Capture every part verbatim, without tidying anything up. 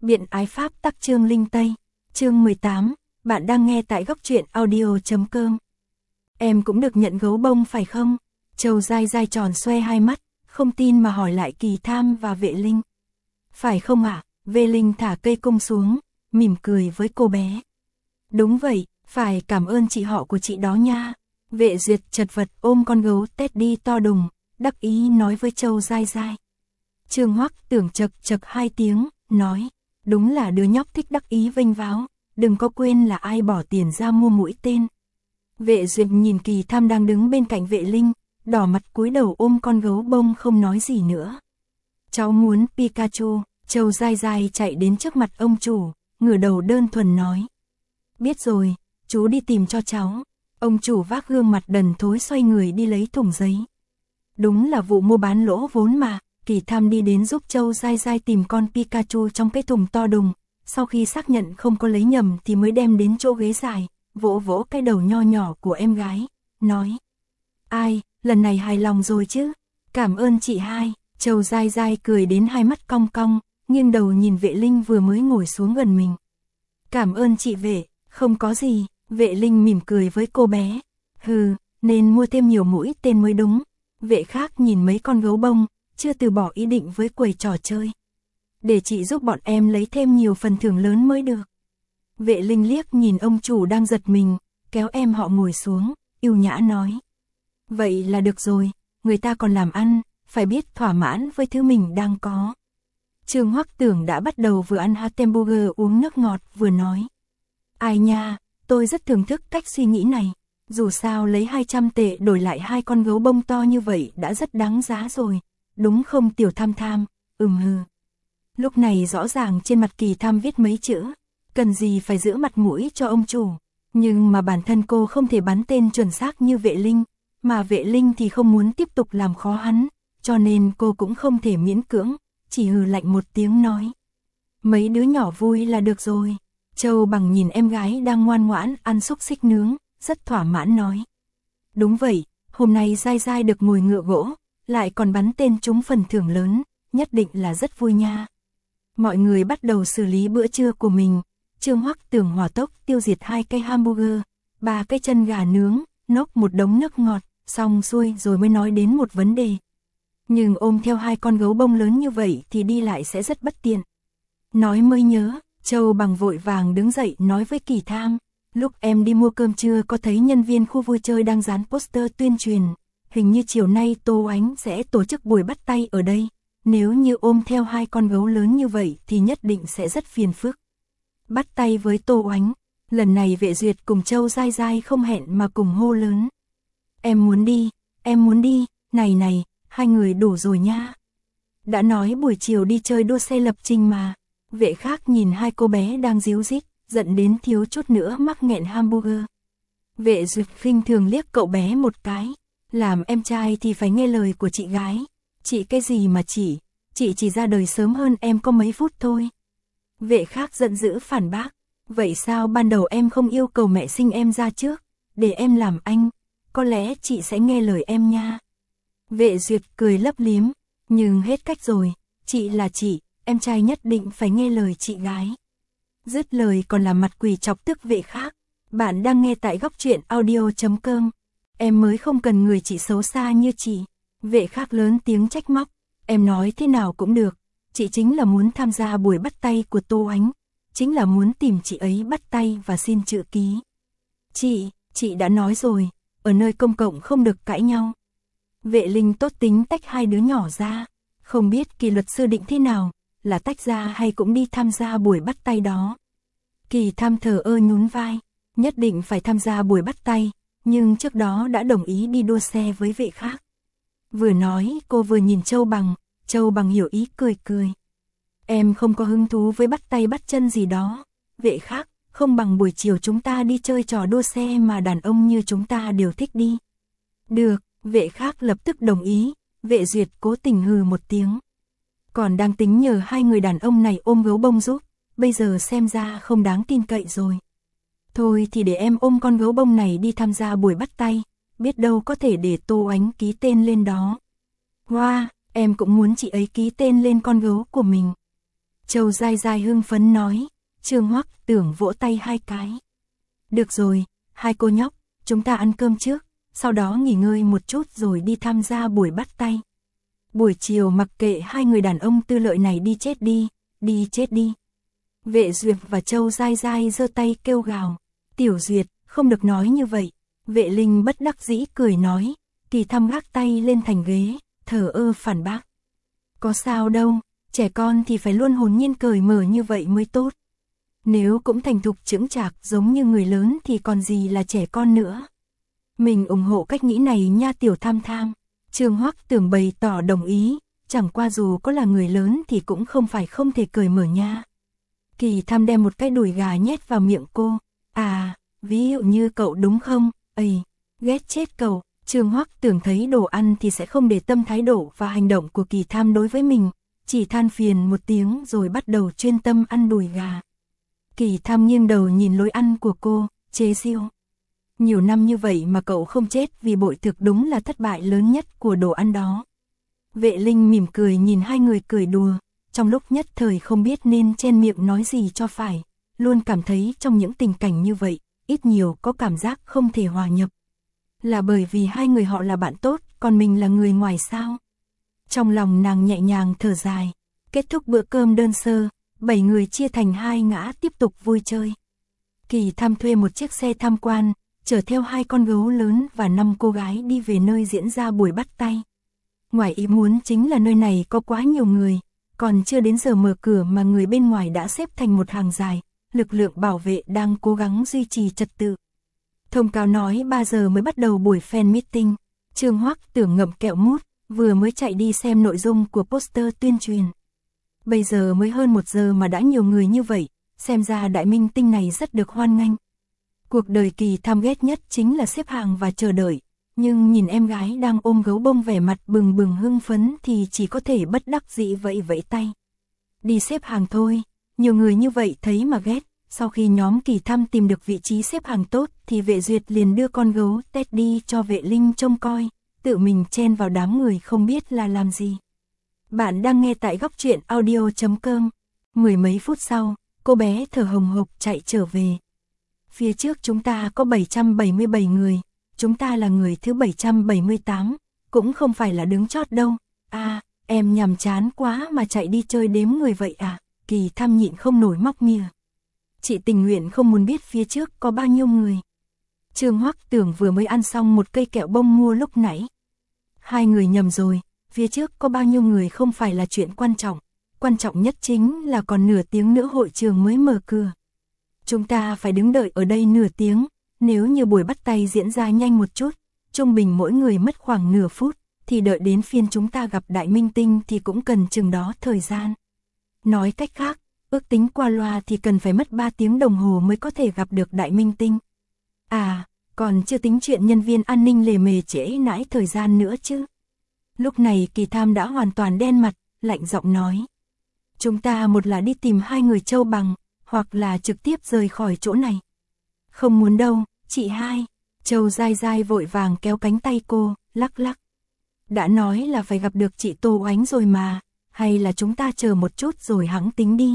Biện ái pháp tắc chương linh Tây, chương mười tám, bạn đang nghe tại góc truyện audio.com. Em cũng được nhận gấu bông phải không? Châu dai dai tròn xoe hai mắt, không tin mà hỏi lại Kỳ Tham và Vệ Linh. Phải không ạ? À? Vệ Linh thả cây cung xuống, mỉm cười với cô bé. Đúng vậy, phải cảm ơn chị họ của chị đó nha. Vệ Duyệt chật vật ôm con gấu Teddy to đùng, đắc ý nói với Châu dai dai. Trương Hoắc tưởng chật chật hai tiếng, nói, đúng là đứa nhóc thích đắc ý vênh váo, đừng có quên là ai bỏ tiền ra mua mũi tên. Vệ Duyệt nhìn Kỳ Tham đang đứng bên cạnh Vệ Linh, đỏ mặt cúi đầu ôm con gấu bông không nói gì nữa. Cháu muốn Pikachu. Châu dai dai chạy đến trước mặt ông chủ, ngửa đầu đơn thuần nói. Biết rồi, chú đi tìm cho cháu. Ông chủ vác gương mặt đần thối xoay người đi lấy thùng giấy. Đúng là vụ mua bán lỗ vốn mà. Kỳ Tham đi đến giúp Châu dai dai tìm con Pikachu trong cái thùng to đùng, sau khi xác nhận không có lấy nhầm thì mới đem đến chỗ ghế dài, vỗ vỗ cái đầu nho nhỏ của em gái, nói. Ai, lần này hài lòng rồi chứ? Cảm ơn chị hai. Châu dai dai cười đến hai mắt cong cong, nghiêng đầu nhìn Vệ Linh vừa mới ngồi xuống gần mình. Cảm ơn chị Vệ, không có gì. Vệ Linh mỉm cười với cô bé. Hừ, nên mua thêm nhiều mũi tên mới đúng. Vệ Khác nhìn mấy con gấu bông, chưa từ bỏ ý định với quầy trò chơi. Để chị giúp bọn em lấy thêm nhiều phần thưởng lớn mới được. Vệ Linh liếc nhìn ông chủ đang giật mình, kéo em họ ngồi xuống, yêu nhã nói. Vậy là được rồi, người ta còn làm ăn, phải biết thỏa mãn với thứ mình đang có. Trương Hoắc Tưởng đã bắt đầu vừa ăn hamburger uống nước ngọt vừa nói. Ai nha, tôi rất thưởng thức cách suy nghĩ này. Dù sao lấy hai trăm tệ đổi lại hai con gấu bông to như vậy đã rất đáng giá rồi. Đúng không Tiểu Tham Tham? Ừm hừ. Lúc này rõ ràng trên mặt Kỳ Tham viết mấy chữ. Cần gì phải giữ mặt mũi cho ông chủ. Nhưng mà bản thân cô không thể bắn tên chuẩn xác như Vệ Linh. Mà Vệ Linh thì không muốn tiếp tục làm khó hắn. Cho nên cô cũng không thể miễn cưỡng. Chỉ hừ lạnh một tiếng nói. Mấy đứa nhỏ vui là được rồi. Châu Bằng nhìn em gái đang ngoan ngoãn ăn xúc xích nướng. Rất thỏa mãn nói. Đúng vậy, hôm nay dai dai được ngồi ngựa gỗ. Lại còn bắn tên trúng phần thưởng lớn, nhất định là rất vui nha. Mọi người bắt đầu xử lý bữa trưa của mình. Trương Hoắc Tưởng hỏa tốc tiêu diệt hai cây hamburger, ba cái chân gà nướng, nốc một đống nước ngọt, xong xuôi rồi mới nói đến một vấn đề. Nhưng ôm theo hai con gấu bông lớn như vậy thì đi lại sẽ rất bất tiện. Nói mới nhớ, Châu Bằng vội vàng đứng dậy nói với Kỳ Tham. Lúc em đi mua cơm trưa có thấy nhân viên khu vui chơi đang dán poster tuyên truyền. Hình như chiều nay Tô Oánh sẽ tổ chức buổi bắt tay ở đây. Nếu như ôm theo hai con gấu lớn như vậy thì nhất định sẽ rất phiền phức. Bắt tay với Tô Oánh. Lần này Vệ Duyệt cùng Châu dai dai không hẹn mà cùng hô lớn. Em muốn đi, em muốn đi, này này, hai người đủ rồi nha. Đã nói buổi chiều đi chơi đua xe lập trình mà. Vệ Khác nhìn hai cô bé đang díu dít, giận đến thiếu chút nữa mắc nghẹn hamburger. Vệ Duyệt khinh thường liếc cậu bé một cái. Làm em trai thì phải nghe lời của chị gái. Chị cái gì mà chị, chị chỉ ra đời sớm hơn em có mấy phút thôi. Vệ Khác giận dữ phản bác. Vậy sao ban đầu em không yêu cầu mẹ sinh em ra trước, để em làm anh, có lẽ chị sẽ nghe lời em nha. Vệ Duyệt cười lấp liếm, nhưng hết cách rồi, chị là chị, em trai nhất định phải nghe lời chị gái. Dứt lời còn làm mặt quỷ chọc tức Vệ Khác. Bạn đang nghe tại góc truyện audio.com. Em mới không cần người chị xấu xa như chị. Vệ Khác lớn tiếng trách móc. Em nói thế nào cũng được. Chị chính là muốn tham gia buổi bắt tay của Tô Oánh. Chính là muốn tìm chị ấy bắt tay và xin chữ ký. Chị, chị đã nói rồi. Ở nơi công cộng không được cãi nhau. Vệ Linh tốt tính tách hai đứa nhỏ ra. Không biết Kỳ luật sư định thế nào. Là tách ra hay cũng đi tham gia buổi bắt tay đó. Kỳ Tham thờ ơ nhún vai. Nhất định phải tham gia buổi bắt tay. Nhưng trước đó đã đồng ý đi đua xe với Vệ Khác. Vừa nói cô vừa nhìn Châu Bằng. Châu Bằng hiểu ý cười cười. Em không có hứng thú với bắt tay bắt chân gì đó. Vệ Khác, không bằng buổi chiều chúng ta đi chơi trò đua xe mà đàn ông như chúng ta đều thích đi. Được, Vệ Khác lập tức đồng ý. Vệ Duyệt cố tình hừ một tiếng. Còn đang tính nhờ hai người đàn ông này ôm gấu bông giúp. Bây giờ xem ra không đáng tin cậy rồi. Thôi thì để em ôm con gấu bông này đi tham gia buổi bắt tay. Biết đâu có thể để Tô Oánh ký tên lên đó. Wow, em cũng muốn chị ấy ký tên lên con gấu của mình. Châu dai dai hưng phấn nói. Trương Hoắc Tưởng vỗ tay hai cái. Được rồi, hai cô nhóc, chúng ta ăn cơm trước, sau đó nghỉ ngơi một chút rồi đi tham gia buổi bắt tay. Buổi chiều mặc kệ hai người đàn ông tư lợi này đi chết đi, đi chết đi. Vệ Duyệt và Châu dai dai giơ tay kêu gào. Tiểu Duyệt, không được nói như vậy. Vệ Linh bất đắc dĩ cười nói. Kỳ Thăm gác tay lên thành ghế, thờ ơ phản bác. Có sao đâu, trẻ con thì phải luôn hồn nhiên cởi mở như vậy mới tốt. Nếu cũng thành thục chững chạc giống như người lớn thì còn gì là trẻ con nữa. Mình ủng hộ cách nghĩ này nha Tiểu Tham Tham. Trương Hoắc Tưởng bày tỏ đồng ý, chẳng qua dù có là người lớn thì cũng không phải không thể cởi mở nha. Kỳ Tham đem một cái đùi gà nhét vào miệng cô. À, ví dụ như cậu đúng không? Ây, ghét chết cậu. Trương Hoắc Tưởng thấy đồ ăn thì sẽ không để tâm thái độ và hành động của Kỳ Tham đối với mình, chỉ than phiền một tiếng rồi bắt đầu chuyên tâm ăn đùi gà. Kỳ Tham nghiêng đầu nhìn lối ăn của cô, chế giễu. Nhiều năm như vậy mà cậu không chết vì bội thực đúng là thất bại lớn nhất của đồ ăn đó. Vệ Linh mỉm cười nhìn hai người cười đùa, trong lúc nhất thời không biết nên chen miệng nói gì cho phải, luôn cảm thấy trong những tình cảnh như vậy, ít nhiều có cảm giác không thể hòa nhập. Là bởi vì hai người họ là bạn tốt, còn mình là người ngoài sao? Trong lòng nàng nhẹ nhàng thở dài, kết thúc bữa cơm đơn sơ, bảy người chia thành hai ngã tiếp tục vui chơi. Kỳ Tham thuê một chiếc xe tham quan, chở theo hai con gấu lớn và năm cô gái đi về nơi diễn ra buổi bắt tay. Ngoài ý muốn chính là nơi này có quá nhiều người, còn chưa đến giờ mở cửa mà người bên ngoài đã xếp thành một hàng dài, lực lượng bảo vệ đang cố gắng duy trì trật tự. Thông cáo nói ba giờ mới bắt đầu buổi fan meeting. Trương Hoắc Tưởng ngậm kẹo mút, vừa mới chạy đi xem nội dung của poster tuyên truyền. Bây giờ mới hơn một giờ mà đã nhiều người như vậy, xem ra đại minh tinh này rất được hoan nghênh. Cuộc đời Kỳ Tham ghét nhất chính là xếp hàng và chờ đợi, nhưng nhìn em gái đang ôm gấu bông vẻ mặt bừng bừng hưng phấn thì chỉ có thể bất đắc dĩ vẫy vẫy tay. Đi xếp hàng thôi, nhiều người như vậy thấy mà ghét. Sau khi nhóm Kỳ Tham tìm được vị trí xếp hàng tốt thì Vệ Duyệt liền đưa con gấu Teddy cho Vệ Linh trông coi, tự mình chen vào đám người không biết là làm gì. Bạn đang nghe tại góc truyện audio chấm com. Mười mấy phút sau, cô bé thở hồng hộc chạy trở về. Phía trước chúng ta có bảy trăm bảy mươi bảy người, chúng ta là người thứ bảy trăm bảy mươi tám, cũng không phải là đứng chót đâu. À, em nhàm chán quá mà chạy đi chơi đếm người vậy à? Kỳ Tham nhịn không nổi móc mỉa. Chị tình nguyện không muốn biết phía trước có bao nhiêu người. Trương Hoắc Tưởng vừa mới ăn xong một cây kẹo bông mua lúc nãy. Hai người nhầm rồi, phía trước có bao nhiêu người không phải là chuyện quan trọng, quan trọng nhất chính là còn nửa tiếng nữa hội trường mới mở cửa. Chúng ta phải đứng đợi ở đây nửa tiếng, nếu như buổi bắt tay diễn ra nhanh một chút, trung bình mỗi người mất khoảng nửa phút, thì đợi đến phiên chúng ta gặp đại minh tinh thì cũng cần chừng đó thời gian. Nói cách khác, ước tính qua loa thì cần phải mất ba tiếng đồng hồ mới có thể gặp được đại minh tinh. À, còn chưa tính chuyện nhân viên an ninh lề mề trễ nãi thời gian nữa chứ. Lúc này Kỳ Tham đã hoàn toàn đen mặt, lạnh giọng nói. Chúng ta một là đi tìm hai người Châu Bằng, hoặc là trực tiếp rời khỏi chỗ này. Không muốn đâu, chị hai. Châu dai dai vội vàng kéo cánh tay cô, lắc lắc. Đã nói là phải gặp được chị Tô Oánh rồi mà, hay là chúng ta chờ một chút rồi hẵng tính đi.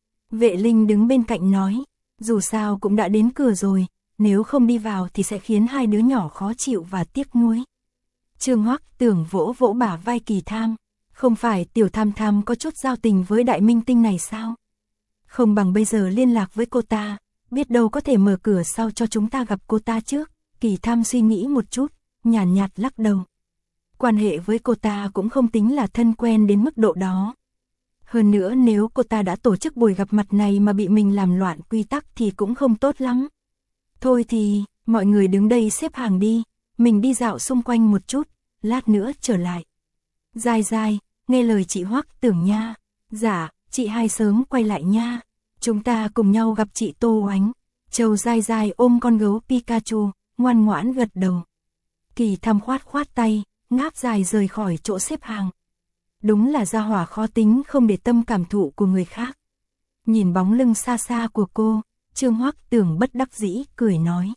Vệ Linh đứng bên cạnh nói, dù sao cũng đã đến cửa rồi, nếu không đi vào thì sẽ khiến hai đứa nhỏ khó chịu và tiếc nuối. Trương Hoắc Tưởng vỗ vỗ bả vai Kỳ Tham, không phải Tiểu Tham Tham có chút giao tình với đại minh tinh này sao? Không bằng bây giờ liên lạc với cô ta, biết đâu có thể mở cửa sau cho chúng ta gặp cô ta trước. Kỳ Tham suy nghĩ một chút, nhàn nhạt, nhạt lắc đầu. Quan hệ với cô ta cũng không tính là thân quen đến mức độ đó. Hơn nữa nếu cô ta đã tổ chức buổi gặp mặt này mà bị mình làm loạn quy tắc thì cũng không tốt lắm. Thôi thì, mọi người đứng đây xếp hàng đi, mình đi dạo xung quanh một chút, lát nữa trở lại. Dai dai, nghe lời chị Hoắc Tưởng nha. Dạ, chị hai sớm quay lại nha. Chúng ta cùng nhau gặp chị Tô Oánh. Châu dai dai ôm con gấu Pikachu, ngoan ngoãn gật đầu. Kỳ Tham khoát khoát tay, ngáp dài rời khỏi chỗ xếp hàng. Đúng là gia hỏa khó tính không để tâm cảm thụ của người khác. Nhìn bóng lưng xa xa của cô, Trương Hoắc Tưởng bất đắc dĩ cười nói.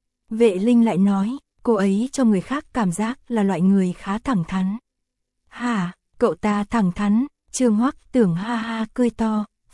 Vệ Linh lại nói, cô ấy cho người khác cảm giác là loại người khá thẳng thắn. Hả, cậu ta thẳng thắn? Trương Hoắc Tưởng ha ha cười to,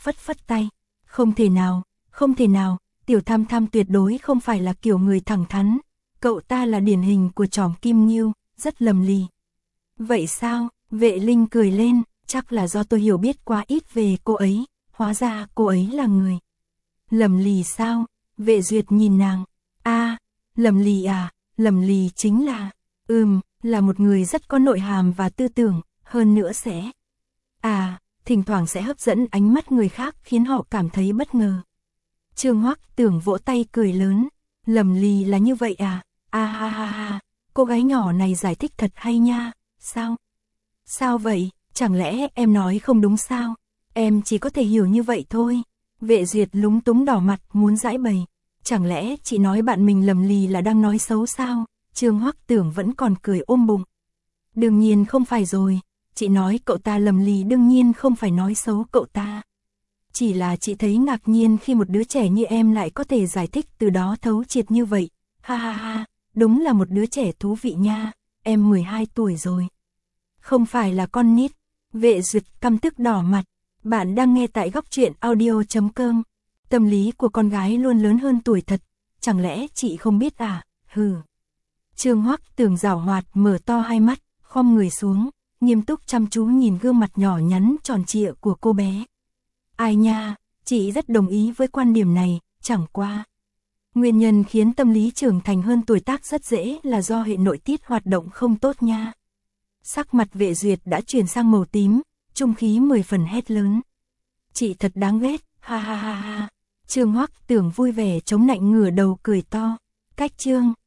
phất phất tay. Không thể nào, không thể nào, Tiểu Tham Tham tuyệt đối không phải là kiểu người thẳng thắn. Cậu ta là điển hình của trỏm kim ngưu, rất lầm lì. Vậy sao? Vệ Linh cười lên, chắc là do tôi hiểu biết quá ít về cô ấy, hóa ra cô ấy là người. Lầm lì sao? Vệ Duyệt nhìn nàng. A, lầm lì à, lầm lì chính là, ừm, là một người rất có nội hàm và tư tưởng, hơn nữa sẽ. À, thỉnh thoảng sẽ hấp dẫn ánh mắt người khác khiến họ cảm thấy bất ngờ. Trương Hoắc Tưởng vỗ tay cười lớn, lầm lì là như vậy à, a ha ha ha, cô gái nhỏ này giải thích thật hay nha, sao? Sao vậy, chẳng lẽ em nói không đúng sao? Em chỉ có thể hiểu như vậy thôi. Vệ Duyệt lúng túng đỏ mặt muốn giãi bày. Chẳng lẽ chị nói bạn mình lầm lì là đang nói xấu sao? Trương Hoắc Tưởng vẫn còn cười ôm bụng. Đương nhiên không phải rồi, chị nói cậu ta lầm lì đương nhiên không phải nói xấu cậu ta. Chỉ là chị thấy ngạc nhiên khi một đứa trẻ như em lại có thể giải thích từ đó thấu triệt như vậy. Ha ha ha, đúng là một đứa trẻ thú vị nha, em mười hai tuổi rồi. Không phải là con nít. Vệ Duyệt căm tức đỏ mặt. Bạn đang nghe tại góc truyện audio chấm com. Tâm lý của con gái luôn lớn hơn tuổi thật. Chẳng lẽ chị không biết à? Hừ. Trương Hoắc Tưởng giảo hoạt mở to hai mắt, khom người xuống, nghiêm túc chăm chú nhìn gương mặt nhỏ nhắn tròn trịa của cô bé. Ai nha, chị rất đồng ý với quan điểm này, chẳng qua. Nguyên nhân khiến tâm lý trưởng thành hơn tuổi tác rất dễ là do hệ nội tiết hoạt động không tốt nha. Sắc mặt Vệ Duyệt đã chuyển sang màu tím, trung khí mười phần hét lớn. Chị thật đáng ghét, ha ha ha ha. Trương Hoắc Tưởng vui vẻ chống nạnh ngửa đầu cười to. Cách Trương,